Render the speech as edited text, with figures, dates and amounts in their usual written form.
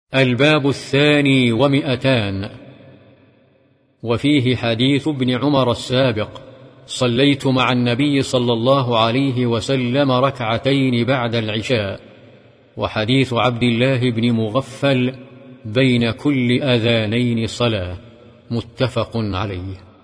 الباب 200. وفيه حديث ابن عمر السابق: صليت مع النبي صلى الله عليه وسلم ركعتين بعد العشاء. وحديث عبد الله بن مغفل: بين كل أذانين صلاة. متفق عليه.